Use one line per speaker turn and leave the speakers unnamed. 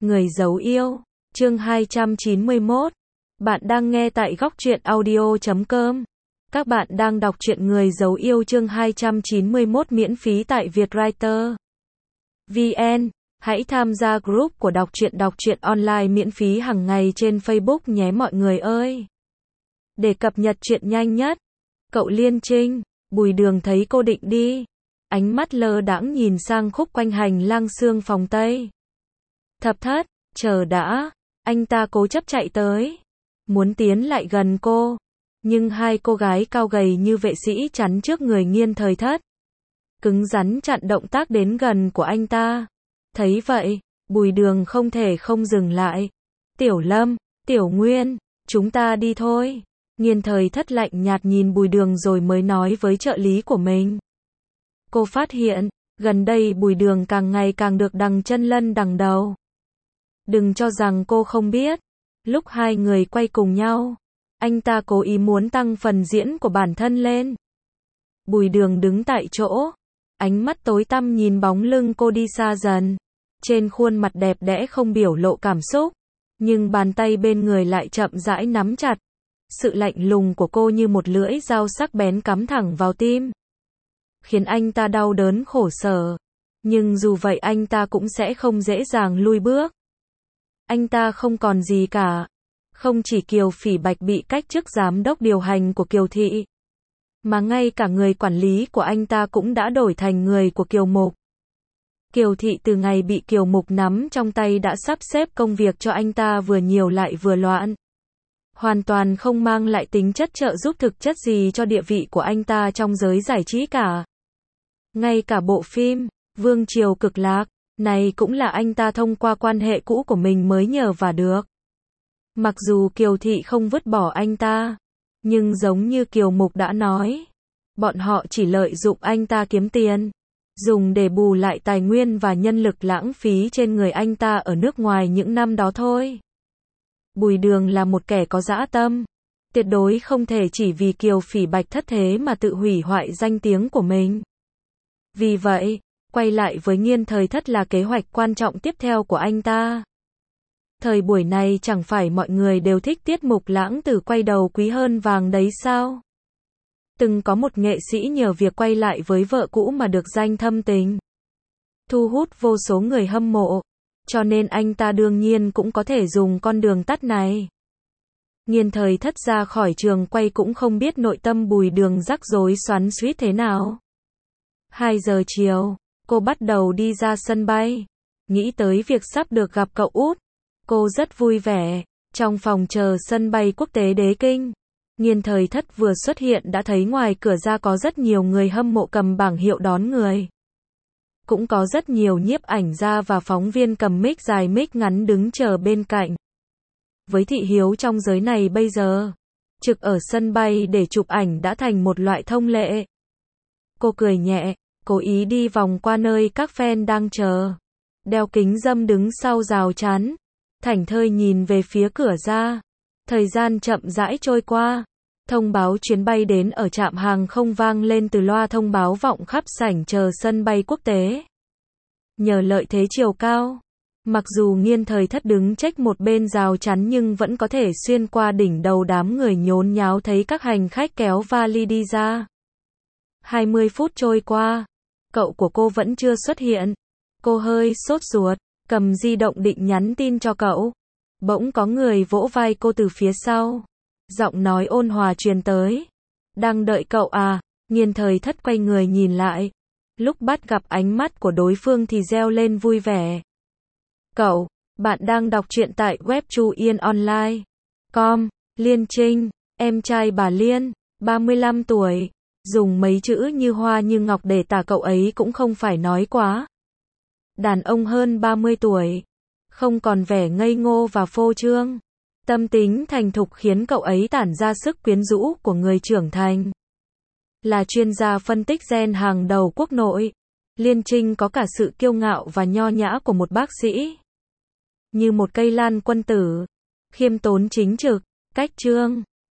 Người giấu yêu, chương 291. Bạn đang nghe tại góc truyện audio.com. Các bạn đang đọc truyện Người giấu yêu chương 291 miễn phí tại Vietwriter VN. Hãy tham gia group của đọc truyện online miễn phí hàng ngày trên Facebook nhé mọi người ơi. Để cập nhật truyện nhanh nhất. Cậu Liên Trinh, Bùi Đường thấy cô định đi. Ánh mắt lơ đãng nhìn sang khúc quanh hành lang xương phòng Tây. Thập Thất, chờ đã, anh ta cố chấp chạy tới. Muốn tiến lại gần cô. Nhưng hai cô gái cao gầy như vệ sĩ chắn trước người Nghiên Thời Thất. Cứng rắn chặn động tác đến gần của anh ta. Thấy vậy, Bùi Đường không thể không dừng lại. Tiểu Lâm, Tiểu Nguyên, chúng ta đi thôi. Nghiên Thời Thất lạnh nhạt nhìn Bùi Đường rồi mới nói với trợ lý của mình. Cô phát hiện, gần đây Bùi Đường càng ngày càng được đằng chân lân đằng đầu. Đừng cho rằng cô không biết. Lúc hai người quay cùng nhau, anh ta cố ý muốn tăng phần diễn của bản thân lên. Bùi Đường đứng tại chỗ, ánh mắt tối tăm nhìn bóng lưng cô đi xa dần. Trên khuôn mặt đẹp đẽ không biểu lộ cảm xúc, nhưng bàn tay bên người lại chậm rãi nắm chặt. Sự lạnh lùng của cô như một lưỡi dao sắc bén cắm thẳng vào tim, khiến anh ta đau đớn khổ sở. Nhưng dù vậy anh ta cũng sẽ không dễ dàng lui bước. Anh ta không còn gì cả. Không chỉ Kiều Phỉ Bạch bị cách chức giám đốc điều hành của Kiều Thị, mà ngay cả người quản lý của anh ta cũng đã đổi thành người của Kiều Mục. Kiều Thị từ ngày bị Kiều Mục nắm trong tay đã sắp xếp công việc cho anh ta vừa nhiều lại vừa loạn. Hoàn toàn không mang lại tính chất trợ giúp thực chất gì cho địa vị của anh ta trong giới giải trí cả. Ngay cả bộ phim Vương Triều Cực Lạc này cũng là anh ta thông qua quan hệ cũ của mình mới nhờ và được. Mặc dù Kiều Thị không vứt bỏ anh ta, nhưng giống như Kiều Mục đã nói, bọn họ chỉ lợi dụng anh ta kiếm tiền, dùng để bù lại tài nguyên và nhân lực lãng phí trên người anh ta ở nước ngoài những năm đó thôi. Bùi Đường là một kẻ có dã tâm, tuyệt đối không thể chỉ vì Kiều Phỉ Bạch thất thế mà tự hủy hoại danh tiếng của mình. Vì vậy, quay lại với Nghiên Thời Thất là kế hoạch quan trọng tiếp theo của anh ta. Thời buổi này chẳng phải mọi người đều thích tiết mục lãng tử quay đầu quý hơn vàng đấy sao? Từng có một nghệ sĩ nhờ việc quay lại với vợ cũ mà được danh thâm tình, thu hút vô số người hâm mộ, cho nên anh ta đương nhiên cũng có thể dùng con đường tắt này. Nghiên Thời Thất ra khỏi trường quay cũng không biết nội tâm Bùi Đường rắc rối xoắn xuýt thế nào. 2 giờ chiều, cô bắt đầu đi ra sân bay. Nghĩ tới việc sắp được gặp cậu út, cô rất vui vẻ. Trong phòng chờ sân bay quốc tế Đế Kinh, Nghiên Thời Thất vừa xuất hiện đã thấy ngoài cửa ra có rất nhiều người hâm mộ cầm bảng hiệu đón người. Cũng có rất nhiều nhiếp ảnh gia và phóng viên cầm mic dài mic ngắn đứng chờ bên cạnh. Với thị hiếu trong giới này bây giờ, trực ở sân bay để chụp ảnh đã thành một loại thông lệ. Cô cười nhẹ, cố ý đi vòng qua nơi các fan đang chờ. Đeo kính râm đứng sau rào chắn, thảnh thơi nhìn về phía cửa ra. Thời gian chậm rãi trôi qua. Thông báo chuyến bay đến ở trạm hàng không vang lên từ loa thông báo vọng khắp sảnh chờ sân bay quốc tế. Nhờ lợi thế chiều cao, mặc dù Nghiên Thời Thất đứng chếch một bên rào chắn nhưng vẫn có thể xuyên qua đỉnh đầu đám người nhốn nháo thấy các hành khách kéo vali đi ra. 20 phút trôi qua, cậu của cô vẫn chưa xuất hiện. Cô hơi sốt ruột, cầm di động định nhắn tin cho cậu. Bỗng có người vỗ vai cô từ phía sau. Giọng nói ôn hòa truyền tới. Đang đợi cậu à? Nghiên Thời Thất quay người nhìn lại. Lúc bắt gặp ánh mắt của đối phương thì reo lên vui vẻ. Cậu, bạn đang đọc truyện tại web chuyenonline.com. Liên Trinh, em trai bà Liên, 35 tuổi. Dùng mấy chữ như hoa như ngọc để tả cậu ấy cũng không phải nói quá. Đàn ông hơn 30 tuổi, không còn vẻ ngây ngô và phô trương. Tâm tính thành thục khiến cậu ấy tản ra sức quyến rũ của người trưởng thành. Là chuyên gia phân tích gen hàng đầu quốc nội, Liên Trinh có cả sự kiêu ngạo và nho nhã của một bác sĩ. Như một cây lan quân tử, khiêm tốn chính trực, cách chương,